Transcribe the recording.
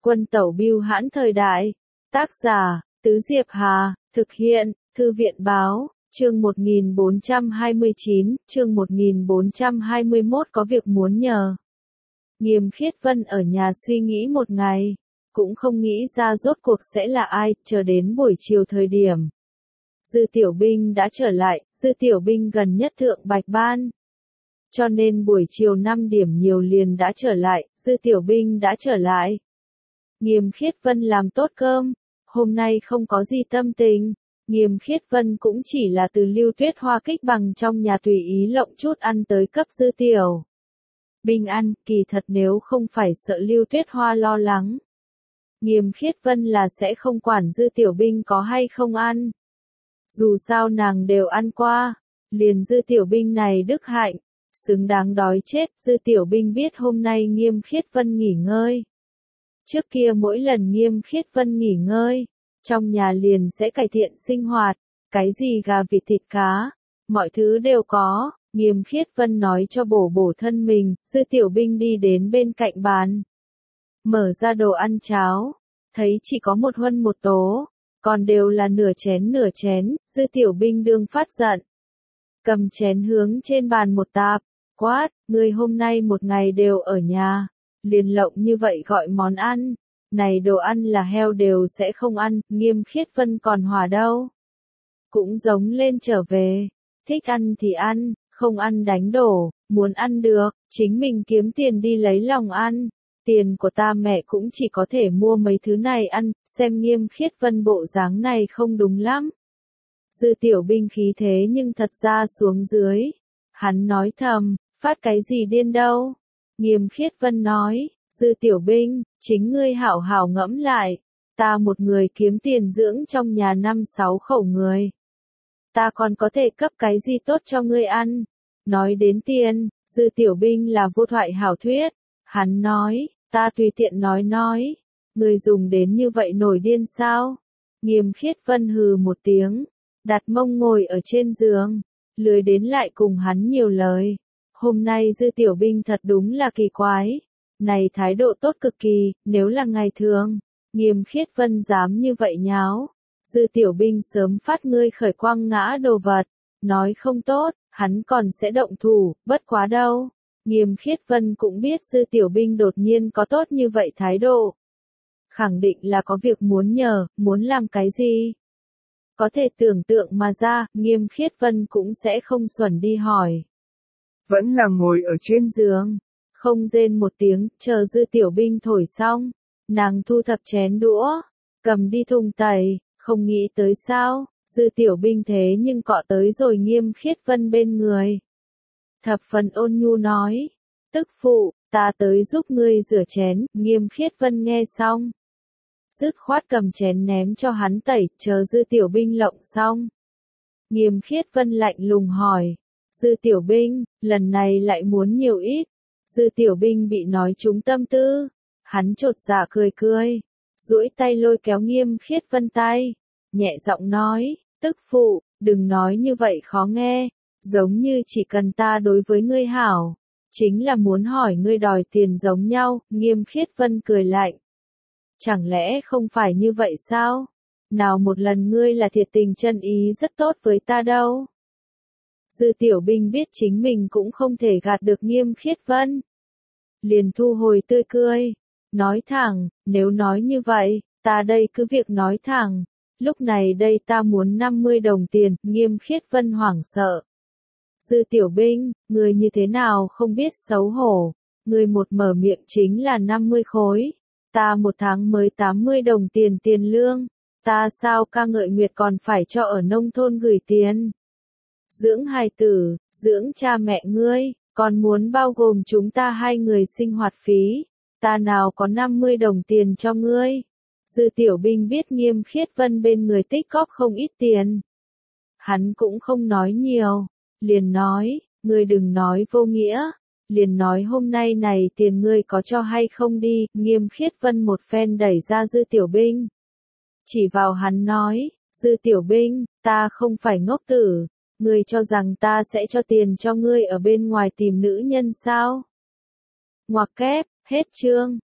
Quân tẩu bưu hãn thời đại. Tác giả, Tứ Diệp Hà, thực hiện, Thư viện báo, chương 1429, chương 1421 có việc muốn nhờ. Nghiêm Khiết Vân ở nhà suy nghĩ một ngày, cũng không nghĩ ra rốt cuộc sẽ là ai, chờ đến buổi chiều thời điểm. Dư Tiểu Binh đã trở lại, Dư Tiểu Binh gần nhất thượng Bạch Ban. Cho nên buổi chiều 5 điểm nhiều liền đã trở lại, Dư Tiểu Binh đã trở lại. Nghiêm Khiết Vân làm tốt cơm, hôm nay không có gì tâm tình, Nghiêm Khiết Vân cũng chỉ là từ Lưu Tuyết Hoa kích bằng trong nhà tùy ý lộng chút ăn tới cấp Dư Tiểu Binh ăn, kỳ thật nếu không phải sợ Lưu Tuyết Hoa lo lắng. Nghiêm Khiết Vân là sẽ không quản Dư Tiểu Binh có hay không ăn. Dù sao nàng đều ăn qua, liền Dư Tiểu Binh này đức hạnh, xứng đáng đói chết. Dư Tiểu Binh biết hôm nay Nghiêm Khiết Vân nghỉ ngơi. Trước kia mỗi lần Nghiêm Khiết Vân nghỉ ngơi, trong nhà liền sẽ cải thiện sinh hoạt, cái gì gà vịt thịt cá, mọi thứ đều có. Nghiêm Khiết Vân nói cho bổ thân mình, Dư Tiểu Binh đi đến bên cạnh bàn. Mở ra đồ ăn cháo, thấy chỉ có một huân một tố, còn đều là nửa chén, Dư Tiểu Binh đương phát giận. Cầm chén hướng trên bàn một tạp, quát, ngươi hôm nay một ngày đều ở nhà, liền lộng như vậy gọi món ăn, này đồ ăn là heo đều sẽ không ăn. Nghiêm Khiết Vân còn hòa đâu. Cũng giống lên trở về, thích ăn thì ăn, không ăn đánh đổ, muốn ăn được, chính mình kiếm tiền đi lấy lòng ăn. Tiền của ta mẹ cũng chỉ có thể mua mấy thứ này ăn, xem Nghiêm Khiết Vân bộ dáng này không đúng lắm. Dư Tiểu Binh khí thế nhưng thật ra xuống dưới. Hắn nói thầm, phát cái gì điên đâu. Nghiêm Khiết Vân nói, Dư Tiểu Binh, chính ngươi hảo hảo ngẫm lại. Ta một người kiếm tiền dưỡng trong nhà 5-6 khẩu người. Ta còn có thể cấp cái gì tốt cho ngươi ăn. Nói đến tiền, Dư Tiểu Binh là vô thoại hảo thuyết. Hắn nói, ta tùy tiện nói. Ngươi dùng đến như vậy nổi điên sao? Nghiêm Khiết Vân hừ một tiếng, đặt mông ngồi ở trên giường, lười đến lại cùng hắn nhiều lời. Hôm nay Dư Tiểu Binh thật đúng là kỳ quái. Này thái độ tốt cực kỳ, nếu là ngày thường, Nghiêm Khiết Vân dám như vậy nháo. Dư Tiểu Binh sớm phát ngươi khởi quăng ngã đồ vật, nói không tốt, hắn còn sẽ động thủ, bất quá đâu. Nghiêm Khiết Vân cũng biết Dư Tiểu Binh đột nhiên có tốt như vậy thái độ. Khẳng định là có việc muốn nhờ, muốn làm cái gì. Có thể tưởng tượng mà ra, Nghiêm Khiết Vân cũng sẽ không xuẩn đi hỏi. Vẫn là ngồi ở trên giường, không rên một tiếng, chờ Dư Tiểu Binh thổi xong. Nàng thu thập chén đũa, cầm đi thùng tẩy, không nghĩ tới sao, Dư Tiểu Binh thế nhưng cọ tới rồi Nghiêm Khiết Vân bên người. Thập phần ôn nhu nói, tức phụ, ta tới giúp ngươi rửa chén. Nghiêm Khiết Vân nghe xong, dứt khoát cầm chén ném cho hắn tẩy, chờ Dư Tiểu Binh lộng xong. Nghiêm Khiết Vân lạnh lùng hỏi, Dư Tiểu Binh, lần này lại muốn nhiều ít. Dư Tiểu Binh bị nói trúng tâm tư, hắn chột dạ cười, duỗi tay lôi kéo Nghiêm Khiết Vân tay, nhẹ giọng nói, tức phụ, đừng nói như vậy khó nghe, giống như chỉ cần ta đối với ngươi hảo, chính là muốn hỏi ngươi đòi tiền giống nhau. Nghiêm Khiết Vân cười lạnh, chẳng lẽ không phải như vậy sao? Nào một lần ngươi là thiệt tình chân ý rất tốt với ta đâu. Dư Tiểu Binh biết chính mình cũng không thể gạt được Nghiêm Khiết Vân, liền thu hồi tươi cười, nói thẳng, nếu nói như vậy, ta đây cứ việc nói thẳng, lúc này đây ta muốn 50 đồng tiền. Nghiêm Khiết Vân hoảng sợ. Dư Tiểu Binh, người như thế nào không biết xấu hổ, người một mở miệng chính là 50 khối, ta một tháng mới 80 đồng tiền lương, ta sao ca ngợi nguyệt còn phải cho ở nông thôn gửi tiền. Dưỡng hài tử, dưỡng cha mẹ ngươi, còn muốn bao gồm chúng ta hai người sinh hoạt phí, ta nào có 50 đồng tiền cho ngươi. Dư Tiểu Binh biết Nghiêm Khiết Vân bên người tích cóp không ít tiền. Hắn cũng không nói nhiều, liền nói, ngươi đừng nói vô nghĩa, liền nói hôm nay này tiền ngươi có cho hay không đi. Nghiêm Khiết Vân một phen đẩy ra Dư Tiểu Binh, chỉ vào hắn nói, Dư Tiểu Binh, ta không phải ngốc tử, ngươi cho rằng ta sẽ cho tiền cho ngươi ở bên ngoài tìm nữ nhân sao? Ngoặc kép, hết chương.